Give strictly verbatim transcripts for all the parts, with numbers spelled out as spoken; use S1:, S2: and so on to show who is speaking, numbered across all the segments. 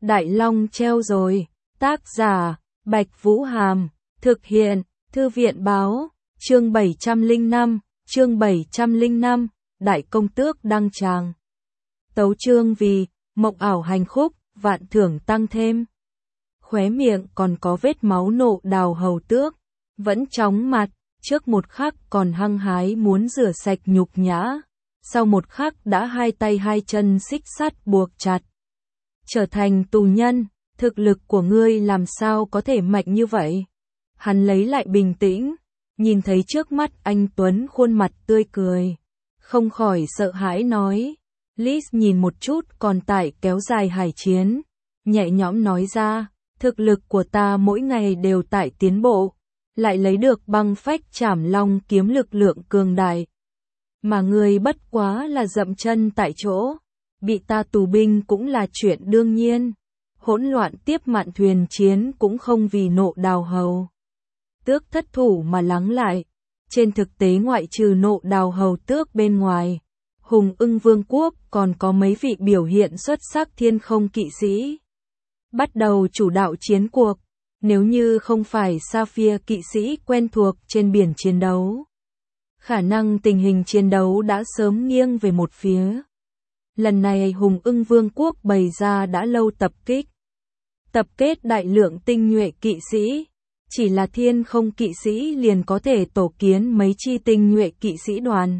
S1: Đại Long treo rồi, tác giả, Bạch Vũ Hàm, thực hiện, Thư viện báo, chương bảy trăm lẻ năm, chương bảy trăm lẻ năm, Đại Công Tước đăng tràng. Tấu chương vì, mộng ảo hành khúc, vạn thưởng tăng thêm. Khóe miệng còn có vết máu nộ đào hầu tước, vẫn chóng mặt, trước một khắc còn hăng hái muốn rửa sạch nhục nhã, sau một khắc đã hai tay hai chân xích sắt buộc chặt. Trở thành tù nhân, thực lực của ngươi làm sao có thể mạnh như vậy? Hắn lấy lại bình tĩnh, nhìn thấy trước mắt anh Tuấn khuôn mặt tươi cười, không khỏi sợ hãi nói. Liz nhìn một chút còn tại kéo dài hải chiến, nhẹ nhõm nói ra, thực lực của ta mỗi ngày đều tại tiến bộ, lại lấy được băng phách trảm long kiếm lực lượng cường đại. Mà ngươi bất quá là dậm chân tại chỗ, bị ta tù binh cũng là chuyện đương nhiên. Hỗn loạn tiếp mạn thuyền chiến cũng không vì nộ đào hầu tước thất thủ mà lắng lại. Trên thực tế ngoại trừ nộ đào hầu tước bên ngoài, Hùng Ưng Vương quốc còn có mấy vị biểu hiện xuất sắc thiên không kỵ sĩ bắt đầu chủ đạo chiến cuộc, nếu như không phải Sapphire kỵ sĩ quen thuộc trên biển chiến đấu, khả năng tình hình chiến đấu đã sớm nghiêng về một phía. Lần này Hùng Ưng Vương quốc bày ra đã lâu tập kích, tập kết đại lượng tinh nhuệ kỵ sĩ, chỉ là thiên không kỵ sĩ liền có thể tổ kiến mấy chi tinh nhuệ kỵ sĩ đoàn.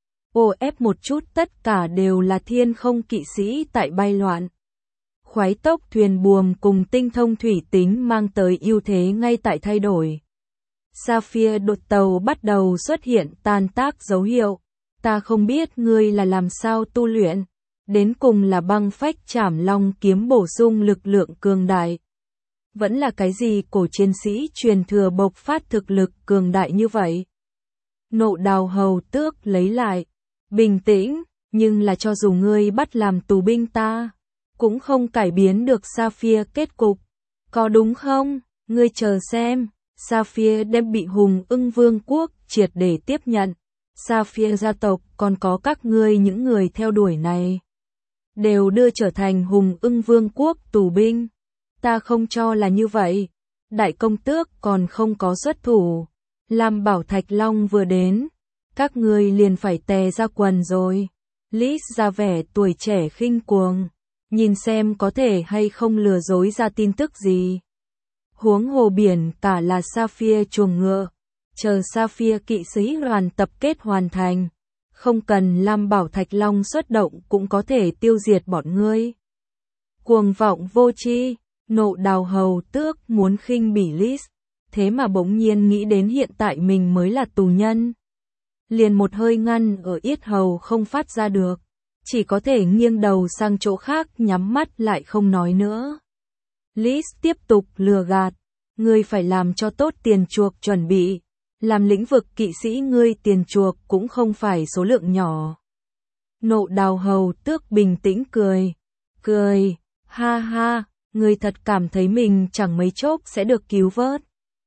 S1: Ô ép một chút tất cả đều là thiên không kỵ sĩ tại bay loạn. Khoái tốc thuyền buồm cùng tinh thông thủy tính mang tới ưu thế ngay tại thay đổi. Sapphire đột tàu bắt đầu xuất hiện tan tác dấu hiệu. Ta không biết ngươi là làm sao tu luyện, đến cùng là băng phách trảm long kiếm bổ sung lực lượng cường đại, vẫn là cái gì cổ chiến sĩ truyền thừa bộc phát thực lực cường đại như vậy? Nộ đào hầu tước lấy lại bình tĩnh, nhưng là cho dù ngươi bắt làm tù binh ta, cũng không cải biến được Sapphire kết cục, có đúng không? Ngươi chờ xem, Sapphire đem bị Hùng Ưng Vương quốc triệt để tiếp nhận. Sapphire gia tộc còn có các ngươi những người theo đuổi này, đều đưa trở thành Hùng Ưng Vương quốc tù binh. Ta không cho là như vậy. Đại Công Tước còn không có xuất thủ, Lam Bảo Thạch Long vừa đến, các ngươi liền phải tè ra quần rồi. Liz ra vẻ tuổi trẻ khinh cuồng, nhìn xem có thể hay không lừa dối ra tin tức gì. Huống hồ biển cả là Sapphire chuồng ngựa, chờ Sapphire kỵ sĩ đoàn tập kết hoàn thành, không cần Lam Bảo Thạch Long xuất động cũng có thể tiêu diệt bọn ngươi. Cuồng vọng vô tri. Nộ đào hầu tước muốn khinh bỉ Liz, thế mà bỗng nhiên nghĩ đến hiện tại mình mới là tù nhân. Liền một hơi ngăn ở yết hầu không phát ra được, chỉ có thể nghiêng đầu sang chỗ khác nhắm mắt lại không nói nữa. Liz tiếp tục lừa gạt, ngươi phải làm cho tốt tiền chuộc chuẩn bị, làm lĩnh vực kỵ sĩ ngươi tiền chuộc cũng không phải số lượng nhỏ. Nộ đào hầu tước bình tĩnh cười, cười, ha ha. Ngươi thật cảm thấy mình chẳng mấy chốc sẽ được cứu vớt.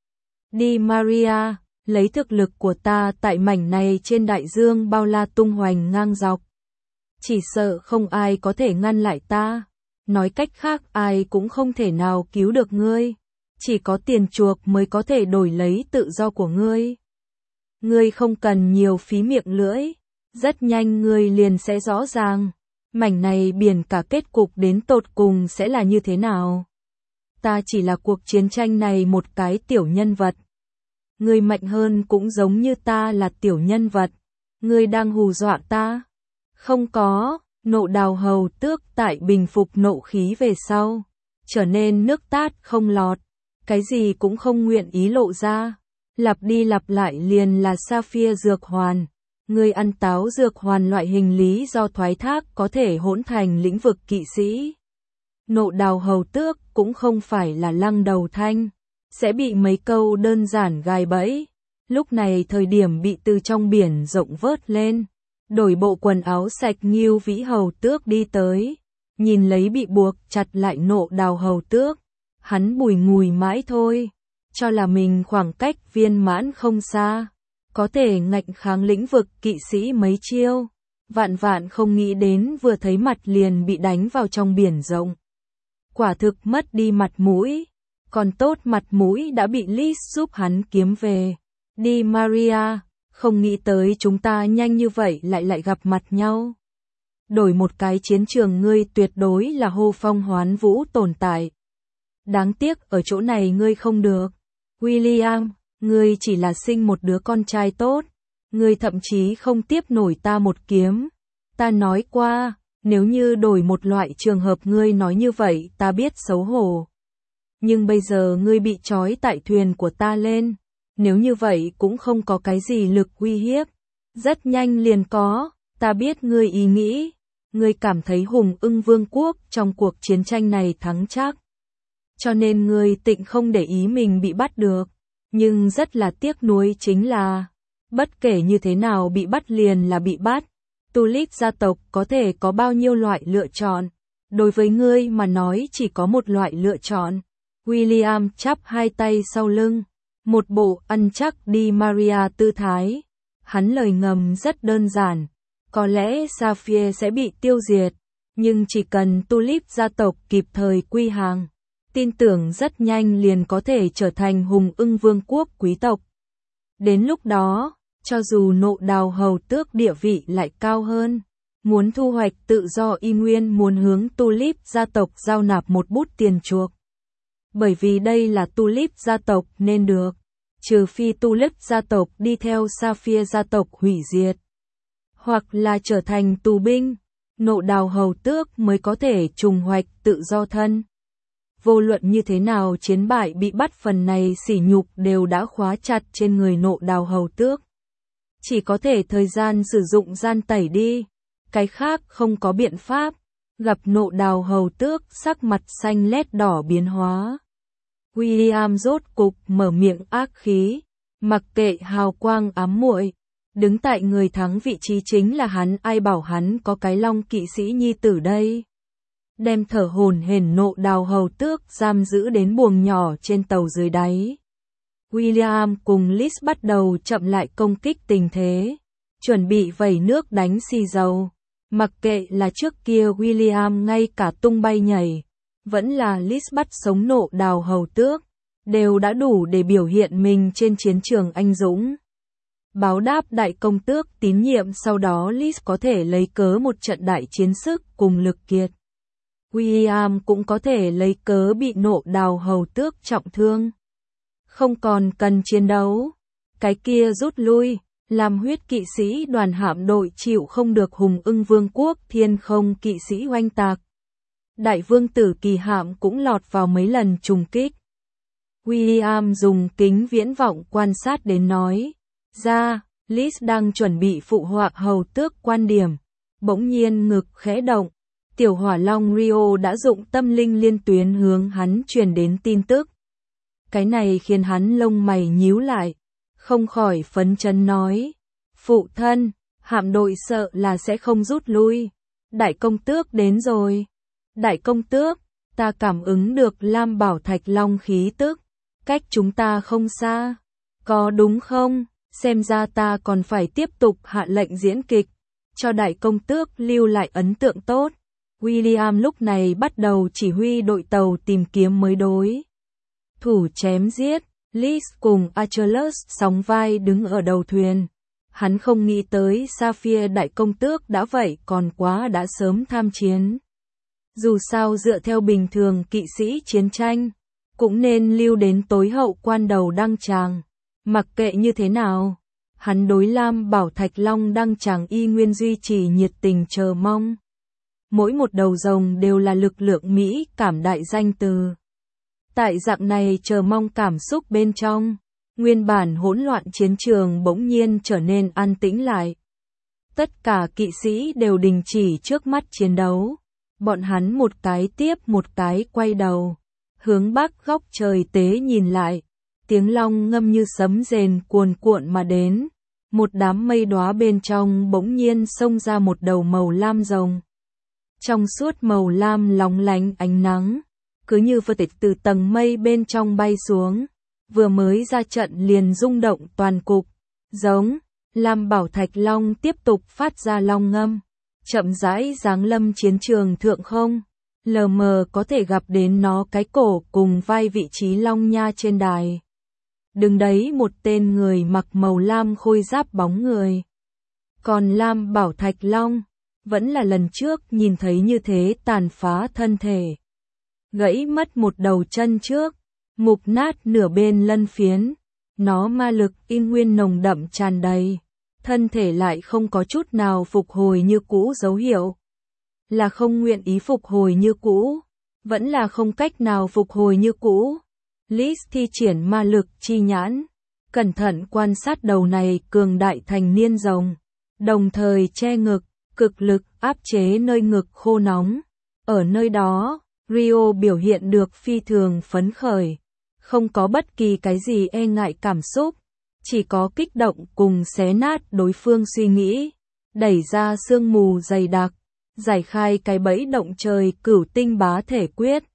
S1: Đi Maria, lấy thực lực của ta tại mảnh này trên đại dương bao la tung hoành ngang dọc. Chỉ sợ không ai có thể ngăn lại ta. Nói cách khác ai cũng không thể nào cứu được ngươi. Chỉ có tiền chuộc mới có thể đổi lấy tự do của ngươi. Ngươi không cần nhiều phí miệng lưỡi. Rất nhanh ngươi liền sẽ rõ ràng. Mảnh này biển cả kết cục đến tột cùng sẽ là như thế nào? Ta chỉ là cuộc chiến tranh này một cái tiểu nhân vật. Ngươi mạnh hơn cũng giống như ta là tiểu nhân vật. Ngươi đang hù dọa ta? Không có, nộ đào hầu tước tại bình phục nộ khí về sau, trở nên nước tát không lọt, cái gì cũng không nguyện ý lộ ra. Lặp đi lặp lại liền là Sapphire dược hoàn. Ngươi ăn táo dược hoàn loại hình lý do thoái thác có thể hỗn thành lĩnh vực kỵ sĩ. Nộ đào hầu tước cũng không phải là lăng đầu thanh, sẽ bị mấy câu đơn giản gài bẫy. Lúc này thời điểm bị từ trong biển rộng vớt lên, đổi bộ quần áo sạch Ngưu Vĩ hầu tước đi tới, nhìn lấy bị buộc chặt lại nộ đào hầu tước, hắn bùi ngùi mãi thôi, cho là mình khoảng cách viên mãn không xa, có thể ngạnh kháng lĩnh vực kỵ sĩ mấy chiêu, vạn vạn không nghĩ đến vừa thấy mặt liền bị đánh vào trong biển rộng. quả thực mất đi mặt mũi. Còn tốt mặt mũi đã bị Liz giúp hắn kiếm về. Đi Maria, không nghĩ tới chúng ta nhanh như vậy lại lại gặp mặt nhau. Đổi một cái chiến trường ngươi tuyệt đối là hô phong hoán vũ tồn tại. Đáng tiếc ở chỗ này ngươi không được. William, ngươi chỉ là sinh một đứa con trai tốt. Ngươi thậm chí không tiếp nổi ta một kiếm. Ta nói qua, nếu như đổi một loại trường hợp ngươi nói như vậy ta biết xấu hổ. Nhưng bây giờ ngươi bị trói tại thuyền của ta lên. Nếu như vậy cũng không có cái gì lực uy hiếp. Rất nhanh liền có, ta biết ngươi ý nghĩ. Ngươi cảm thấy Hùng Ưng Vương quốc trong cuộc chiến tranh này thắng chắc. Cho nên ngươi tịnh không để ý mình bị bắt được. Nhưng rất là tiếc nuối chính là, bất kể như thế nào bị bắt liền là bị bắt. Tulip gia tộc có thể có bao nhiêu loại lựa chọn. Đối với ngươi mà nói chỉ có một loại lựa chọn. William chắp hai tay sau lưng. Một bộ ăn chắc đi Maria tư thái. Hắn lời ngầm rất đơn giản. Có lẽ Sapphire sẽ bị tiêu diệt. Nhưng chỉ cần Tulip gia tộc kịp thời quy hàng. Tin tưởng rất nhanh liền có thể trở thành Hùng Ưng Vương quốc quý tộc. Đến lúc đó, cho dù Nộ Đào hầu tước địa vị lại cao hơn, muốn thu hoạch tự do y nguyên muốn hướng Tulip gia tộc giao nạp một bút tiền chuộc. Bởi vì đây là Tulip gia tộc nên được, trừ phi Tulip gia tộc đi theo Sapphire gia tộc hủy diệt, hoặc là trở thành tù binh, Nộ Đào hầu tước mới có thể trùng hoạch tự do thân. Vô luận như thế nào chiến bại bị bắt phần này sỉ nhục đều đã khóa chặt trên người Nộ Đào hầu tước. Chỉ có thể thời gian sử dụng gian tẩy đi, cái khác không có biện pháp. Gặp Nộ Đào hầu tước sắc mặt xanh lét đỏ biến hóa. William rốt cục mở miệng ác khí, mặc kệ hào quang ám muội, đứng tại người thắng vị trí chính là hắn, ai bảo hắn có cái Long kỵ sĩ nhi tử đây. Đem thở hổn hển Nộ Đào hầu tước giam giữ đến buồng nhỏ trên tàu dưới đáy. William cùng Liz bắt đầu chậm lại công kích tình thế, chuẩn bị vẩy nước đánh xì dầu. Mặc kệ là trước kia William ngay cả tung bay nhảy, vẫn là Liz bắt sống Nộ Đào hầu tước, đều đã đủ để biểu hiện mình trên chiến trường anh dũng. Báo đáp đại công tước tín nhiệm, sau đó Liz có thể lấy cớ một trận đại chiến sức cùng lực kiệt. William cũng có thể lấy cớ bị Nộ Đào hầu tước trọng thương. Không còn cần chiến đấu. Cái kia rút lui, làm huyết kỵ sĩ đoàn hạm đội chịu không được Hùng Ưng Vương quốc thiên không kỵ sĩ oanh tạc. Đại vương tử kỳ hạm cũng lọt vào mấy lần trùng kích. William dùng kính viễn vọng quan sát đến nói. Ra, Liz đang chuẩn bị phụ họa hầu tước quan điểm. Bỗng nhiên ngực khẽ động. Tiểu hỏa long Rio đã dụng tâm linh liên tuyến hướng hắn truyền đến tin tức. Cái này khiến hắn lông mày nhíu lại, không khỏi phấn chấn nói. Phụ thân, hạm đội sợ là sẽ không rút lui. Đại công tước đến rồi. Đại công tước, ta cảm ứng được Lam Bảo Thạch Long khí tức. Cách chúng ta không xa. Có đúng không? Xem ra ta còn phải tiếp tục hạ lệnh diễn kịch. Cho đại công tước lưu lại ấn tượng tốt. William lúc này bắt đầu chỉ huy đội tàu tìm kiếm mới đối thủ chém giết. Liz cùng Achilles sóng vai đứng ở đầu thuyền. Hắn không nghĩ tới Sapphire đại công tước đã vậy còn quá đã sớm tham chiến. Dù sao dựa theo bình thường kỵ sĩ chiến tranh, cũng nên lưu đến tối hậu quan đầu đăng tràng. Mặc kệ như thế nào, hắn đối Lam Bảo Thạch Long đăng tràng y nguyên duy trì nhiệt tình chờ mong. Mỗi một đầu rồng đều là lực lượng Mỹ cảm đại danh từ. Tại dạng này chờ mong cảm xúc bên trong, nguyên bản hỗn loạn chiến trường bỗng nhiên trở nên an tĩnh lại. Tất cả kỵ sĩ đều đình chỉ trước mắt chiến đấu. Bọn hắn một cái tiếp một cái quay đầu, hướng bắc góc trời tế nhìn lại. Tiếng long ngâm như sấm rền cuồn cuộn mà đến. Một đám mây đóa bên trong bỗng nhiên xông ra một đầu màu lam rồng. Trong suốt màu lam lóng lánh ánh nắng, cứ như vật tịch từ tầng mây bên trong bay xuống, vừa mới ra trận liền rung động toàn cục. Giống, Lam Bảo Thạch Long tiếp tục phát ra long ngâm, chậm rãi giáng lâm chiến trường thượng không. lờ mờ có thể gặp đến nó cái cổ cùng vai vị trí Long Nha trên đài. Đứng đấy một tên người mặc màu lam khôi giáp bóng người. Còn Lam Bảo Thạch Long, vẫn là lần trước nhìn thấy như thế tàn phá thân thể. Gãy mất một đầu chân trước, mục nát nửa bên lân phiến, nó ma lực in nguyên nồng đậm tràn đầy, thân thể lại không có chút nào phục hồi như cũ dấu hiệu. Là không nguyện ý phục hồi như cũ, vẫn là không cách nào phục hồi như cũ. Liz thi triển ma lực chi nhãn, cẩn thận quan sát đầu này cường đại thành niên rồng, đồng thời che ngực, cực lực áp chế nơi ngực khô nóng. Ở nơi đó, Rio biểu hiện được phi thường phấn khởi, không có bất kỳ cái gì e ngại cảm xúc, chỉ có kích động cùng xé nát đối phương suy nghĩ, đẩy ra sương mù dày đặc, giải khai cái bẫy động trời cửu tinh bá thể quyết.